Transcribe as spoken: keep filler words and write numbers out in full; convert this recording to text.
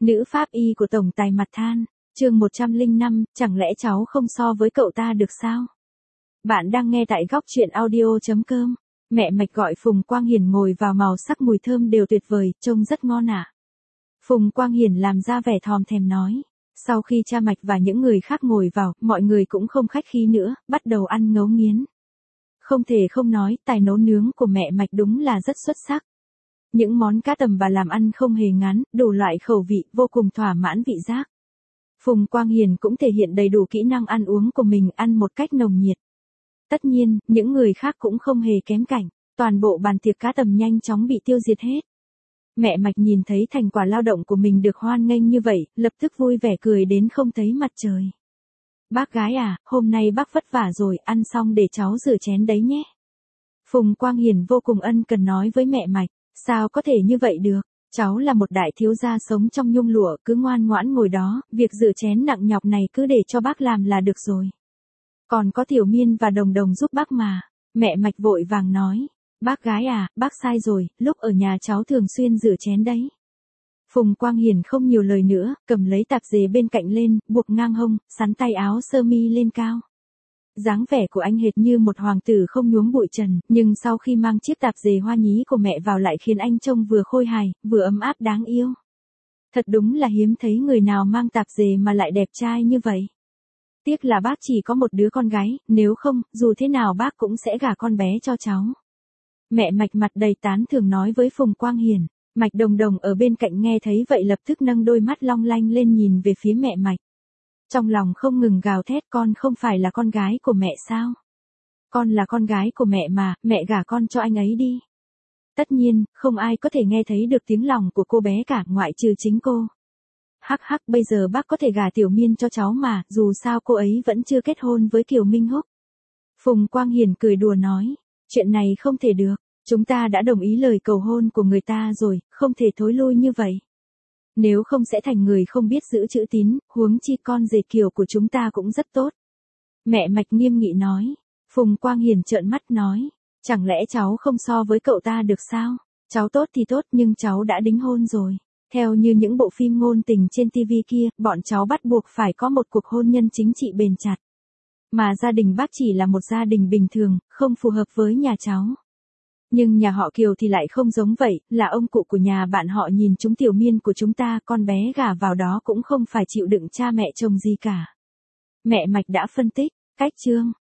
Nữ pháp y của tổng tài mặt than, chương một trăm lẻ năm, chẳng lẽ cháu không so với cậu ta được sao? Bạn đang nghe tại góc truyện audio chấm com. Mẹ Mạch gọi Phùng Quang Hiển ngồi vào, màu sắc mùi thơm đều tuyệt vời, trông rất ngon ạ. Phùng Quang Hiển làm ra vẻ thòm thèm nói. Sau khi cha Mạch và những người khác ngồi vào, mọi người cũng không khách khí nữa, bắt đầu ăn ngấu nghiến. Không thể không nói, tài nấu nướng của mẹ Mạch đúng là rất xuất sắc. Những món cá tầm bà làm ăn không hề ngán, đủ loại khẩu vị, vô cùng thỏa mãn vị giác. Phùng Quang Hiển cũng thể hiện đầy đủ kỹ năng ăn uống của mình, ăn một cách nồng nhiệt. Tất nhiên, những người khác cũng không hề kém cạnh, toàn bộ bàn tiệc cá tầm nhanh chóng bị tiêu diệt hết. Mẹ Mạch nhìn thấy thành quả lao động của mình được hoan nghênh như vậy, lập tức vui vẻ cười đến không thấy mặt trời. Bác gái à, hôm nay bác vất vả rồi, ăn xong để cháu rửa chén đấy nhé. Phùng Quang Hiển vô cùng ân cần nói với mẹ Mạch, sao có thể như vậy được, cháu là một đại thiếu gia sống trong nhung lụa, cứ ngoan ngoãn ngồi đó, việc rửa chén nặng nhọc này cứ để cho bác làm là được rồi. Còn có Tiểu Miên và Đồng Đồng giúp bác mà. Mẹ Mạch vội vàng nói, bác gái à, bác sai rồi, lúc ở nhà cháu thường xuyên rửa chén đấy. Phùng Quang Hiển không nhiều lời nữa, cầm lấy tạp dề bên cạnh lên, buộc ngang hông, sắn tay áo sơ mi lên cao. Dáng vẻ của anh hệt như một hoàng tử không nhuốm bụi trần, nhưng sau khi mang chiếc tạp dề hoa nhí của mẹ vào lại khiến anh trông vừa khôi hài, vừa ấm áp đáng yêu. Thật đúng là hiếm thấy người nào mang tạp dề mà lại đẹp trai như vậy. Tiếc là bác chỉ có một đứa con gái, nếu không, dù thế nào bác cũng sẽ gả con bé cho cháu. Mẹ Mạch mặt đầy tán thưởng nói với Phùng Quang Hiển. Mạch Đồng Đồng ở bên cạnh nghe thấy vậy lập tức nâng đôi mắt long lanh lên nhìn về phía mẹ Mạch. Trong lòng không ngừng gào thét, con không phải là con gái của mẹ sao? Con là con gái của mẹ mà, mẹ gả con cho anh ấy đi. Tất nhiên, không ai có thể nghe thấy được tiếng lòng của cô bé cả, ngoại trừ chính cô. Hắc hắc, bây giờ bác có thể gả Tiểu Miên cho cháu mà, dù sao cô ấy vẫn chưa kết hôn với Kiều Minh Húc. Phùng Quang Hiển cười đùa nói, chuyện này không thể được, chúng ta đã đồng ý lời cầu hôn của người ta rồi, không thể thối lui như vậy. Nếu không sẽ thành người không biết giữ chữ tín, huống chi con rể Kiều của chúng ta cũng rất tốt. Mẹ Mạch nghiêm nghị nói. Phùng Quang Hiển trợn mắt nói, chẳng lẽ cháu không so với cậu ta được sao? Cháu tốt thì tốt nhưng cháu đã đính hôn rồi. Theo như những bộ phim ngôn tình trên ti vi kia, bọn cháu bắt buộc phải có một cuộc hôn nhân chính trị bền chặt. Mà gia đình bác chỉ là một gia đình bình thường, không phù hợp với nhà cháu. Nhưng nhà họ Kiều thì lại không giống vậy, là ông cụ của nhà bạn họ nhìn chúng Tiểu Miên của chúng ta, con bé gả vào đó cũng không phải chịu đựng cha mẹ chồng gì cả. Mẹ Mạch đã phân tích, cách chương,